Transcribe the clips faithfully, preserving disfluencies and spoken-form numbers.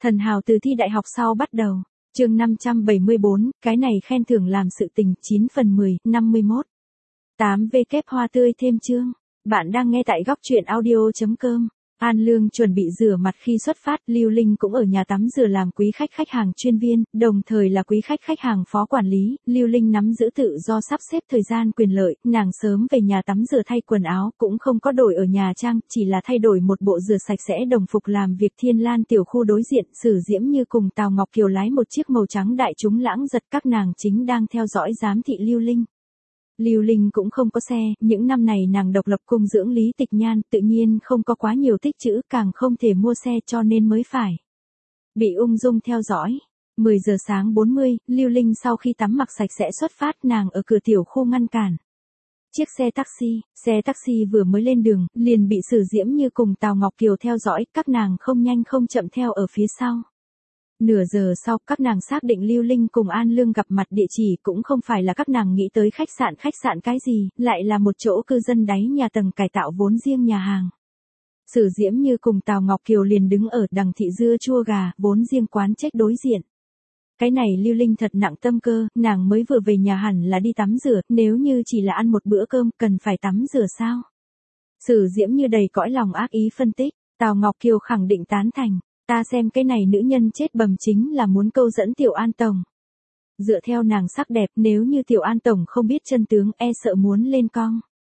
Thần hào từ thi đại học sau bắt đầu. Chương năm trăm bảy mươi bốn, cái này khen thưởng làm sự tình, chín phần mười, năm mươi mốt. tám W hoa tươi thêm chương. Bạn đang nghe tại góc truyện audio chấm com. An Lương chuẩn bị rửa mặt khi xuất phát, Lưu Linh cũng ở nhà tắm rửa làm quý khách khách hàng chuyên viên, đồng thời là quý khách khách hàng phó quản lý. Lưu Linh nắm giữ tự do sắp xếp thời gian quyền lợi, nàng sớm về nhà tắm rửa thay quần áo, cũng không có đổi ở nhà trang, chỉ là thay đổi một bộ rửa sạch sẽ đồng phục làm việc. Thiên Lan tiểu khu đối diện, Sử Diễm Như cùng Tào Ngọc Kiều lái một chiếc màu trắng đại chúng lãng giật, các nàng chính đang theo dõi giám thị Lưu Linh. Lưu Linh cũng không có xe, những năm này nàng độc lập cung dưỡng Lý Tịch Nhan, tự nhiên không có quá nhiều tích trữ, càng không thể mua xe cho nên mới phải bị ung dung theo dõi. mười giờ sáng bốn mươi, Lưu Linh sau khi tắm mặc sạch sẽ xuất phát, nàng ở cửa tiểu khu ngăn cản chiếc xe taxi, xe taxi vừa mới lên đường, liền bị Sử Diễm Như cùng Tào Ngọc Kiều theo dõi, các nàng không nhanh không chậm theo ở phía sau. Nửa giờ sau, các nàng xác định Lưu Linh cùng An Lương gặp mặt, địa chỉ cũng không phải là các nàng nghĩ tới khách sạn, khách sạn cái gì, lại là một chỗ cư dân đáy nhà tầng cải tạo vốn riêng nhà hàng. Sử Diễm Như cùng Tào Ngọc Kiều liền đứng ở đằng thị dưa chua gà, vốn riêng quán trách đối diện. Cái này Lưu Linh thật nặng tâm cơ, nàng mới vừa về nhà hẳn là đi tắm rửa, nếu như chỉ là ăn một bữa cơm, cần phải tắm rửa sao? Sử Diễm Như đầy cõi lòng ác ý phân tích, Tào Ngọc Kiều khẳng định tán thành. Ta xem cái này nữ nhân chết bầm chính là muốn câu dẫn Tiểu An Tổng. Dựa theo nàng sắc đẹp, nếu như Tiểu An Tổng không biết chân tướng, e sợ muốn lên cong.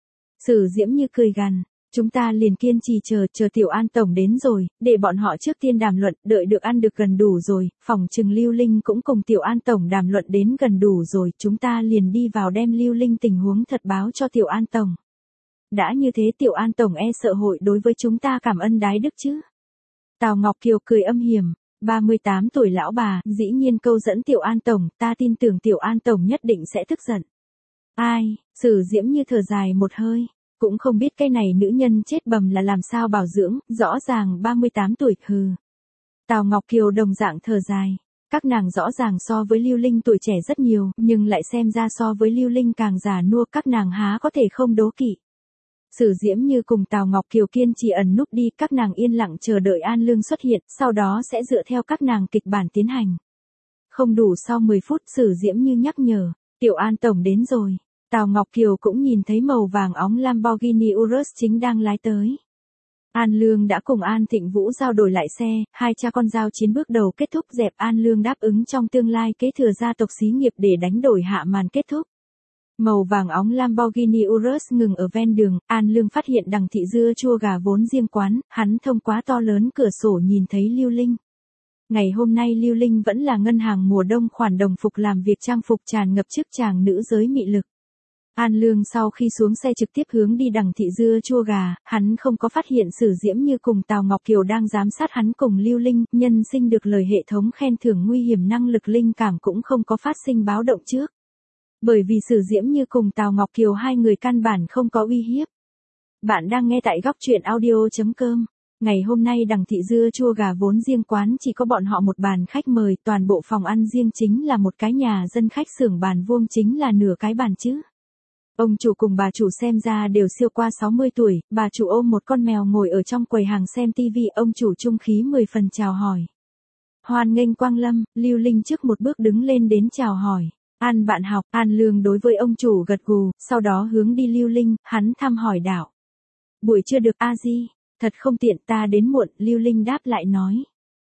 Sử Diễm Như cười gằn, chúng ta liền kiên trì chờ, chờ Tiểu An Tổng đến rồi, để bọn họ trước tiên đàm luận, đợi được ăn được gần đủ rồi, phòng trừng Lưu Linh cũng cùng Tiểu An Tổng đàm luận đến gần đủ rồi, chúng ta liền đi vào đem Lưu Linh tình huống thật báo cho Tiểu An Tổng. Đã như thế Tiểu An Tổng e sợ hội đối với chúng ta cảm ân đái đức chứ. Tào Ngọc Kiều cười âm hiểm, ba mươi tám tuổi lão bà, dĩ nhiên câu dẫn Tiểu An Tổng, ta tin tưởng Tiểu An Tổng nhất định sẽ tức giận. Ai, Sử Diễm Như thở dài một hơi, cũng không biết cái này nữ nhân chết bầm là làm sao bảo dưỡng, rõ ràng ba mươi tám tuổi, hừ. Tào Ngọc Kiều đồng dạng thở dài, các nàng rõ ràng so với Lưu Linh tuổi trẻ rất nhiều, nhưng lại xem ra so với Lưu Linh càng già nua, các nàng há có thể không đố kỵ. Sử Diễm Như cùng Tào Ngọc Kiều kiên trì ẩn núp đi, các nàng yên lặng chờ đợi An Lương xuất hiện, sau đó sẽ dựa theo các nàng kịch bản tiến hành. Không đủ sau mười phút, Sử Diễm Như nhắc nhở, Tiểu An Tổng đến rồi. Tào Ngọc Kiều cũng nhìn thấy màu vàng óng Lamborghini Urus chính đang lái tới. An Lương đã cùng An Thịnh Vũ giao đổi lại xe, hai cha con giao chiến bước đầu kết thúc, dẹp An Lương đáp ứng trong tương lai kế thừa gia tộc xí nghiệp để đánh đổi hạ màn kết thúc. Màu vàng óng Lamborghini Urus ngừng ở ven đường, An Lương phát hiện đằng thị dưa chua gà vốn riêng quán, hắn thông qua to lớn cửa sổ nhìn thấy Lưu Linh. Ngày hôm nay Lưu Linh vẫn là ngân hàng mùa đông khoản đồng phục làm việc, trang phục tràn ngập chức chàng nữ giới mị lực. An Lương sau khi xuống xe trực tiếp hướng đi đằng thị dưa chua gà, hắn không có phát hiện Sử Diễm Như cùng Tào Ngọc Kiều đang giám sát hắn cùng Lưu Linh, nhân sinh được lời hệ thống khen thưởng nguy hiểm năng lực linh cảm cũng không có phát sinh báo động trước. Bởi vì Sử Diễm Như cùng Tào Ngọc Kiều hai người căn bản không có uy hiếp. Bạn đang nghe tại góc truyện audio chấm com. Ngày hôm nay đằng thị dưa chua gà vốn riêng quán chỉ có bọn họ một bàn khách mời, toàn bộ phòng ăn riêng chính là một cái nhà dân khách xưởng bàn vuông chính là nửa cái bàn chứ. Ông chủ cùng bà chủ xem ra đều siêu qua sáu mươi tuổi, bà chủ ôm một con mèo ngồi ở trong quầy hàng xem tivi, ông chủ trung khí mười phần chào hỏi. Hoan nghênh quang lâm, Lưu Linh trước một bước đứng lên đến chào hỏi. An bạn học, An Lương đối với ông chủ gật gù, sau đó hướng đi Lưu Linh, hắn thăm hỏi đạo. Buổi trưa được a di, thật không tiện ta đến muộn, Lưu Linh đáp lại nói.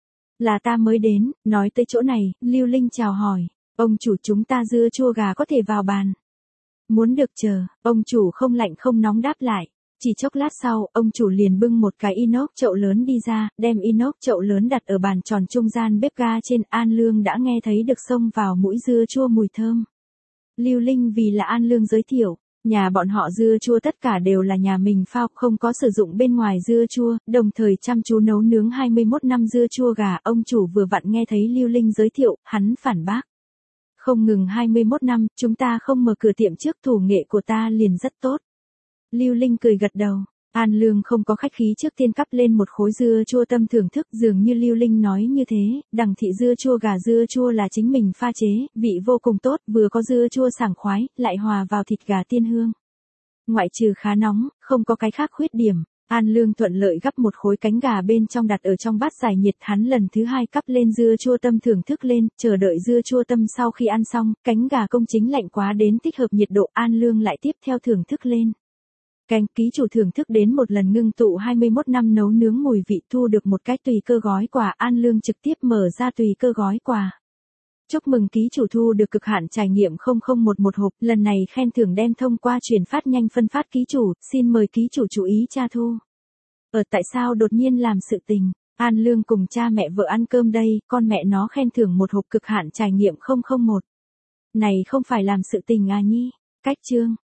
Là ta mới đến, nói tới chỗ này, Lưu Linh chào hỏi, ông chủ chúng ta dưa chua gà có thể vào bàn. Muốn được chờ, ông chủ không lạnh không nóng đáp lại. Chỉ chốc lát sau, ông chủ liền bưng một cái inox chậu lớn đi ra, đem inox chậu lớn đặt ở bàn tròn trung gian bếp ga trên. An Lương đã nghe thấy được xông vào mũi dưa chua mùi thơm. Lưu Linh vì là An Lương giới thiệu, nhà bọn họ dưa chua tất cả đều là nhà mình phao, không có sử dụng bên ngoài dưa chua, đồng thời chăm chú nấu nướng hai mươi mốt năm dưa chua gà. Ông chủ vừa vặn nghe thấy Lưu Linh giới thiệu, hắn phản bác. Không ngừng hai mươi mốt năm, chúng ta không mở cửa tiệm trước, thủ nghệ của ta liền rất tốt. Lưu Linh cười gật đầu, An Lương không có khách khí trước tiên cắp lên một khối dưa chua tâm thưởng thức, dường như Lưu Linh nói như thế, đằng thị dưa chua gà dưa chua là chính mình pha chế, vị vô cùng tốt, vừa có dưa chua sảng khoái, lại hòa vào thịt gà tiên hương. Ngoại trừ khá nóng, không có cái khác khuyết điểm. An Lương thuận lợi gắp một khối cánh gà bên trong đặt ở trong bát giải nhiệt, hắn lần thứ hai cắp lên dưa chua tâm thưởng thức lên, chờ đợi dưa chua tâm sau khi ăn xong, cánh gà công chính lạnh quá đến thích hợp nhiệt độ, An Lương lại tiếp theo thưởng thức lên. Canh ký chủ thưởng thức đến một lần ngưng tụ hai mươi mốt năm nấu nướng mùi vị, thu được một cái tùy cơ gói quà, An Lương trực tiếp mở ra tùy cơ gói quà. Chúc mừng ký chủ thu được cực hạn trải nghiệm không không một một hộp, lần này khen thưởng đem thông qua chuyển phát nhanh phân phát ký chủ, xin mời ký chủ chú ý tra thu. Ở tại sao đột nhiên làm sự tình, An Lương cùng cha mẹ vợ ăn cơm đây, con mẹ nó khen thưởng một hộp cực hạn trải nghiệm không không một. Này không phải làm sự tình à nhi, cách chương.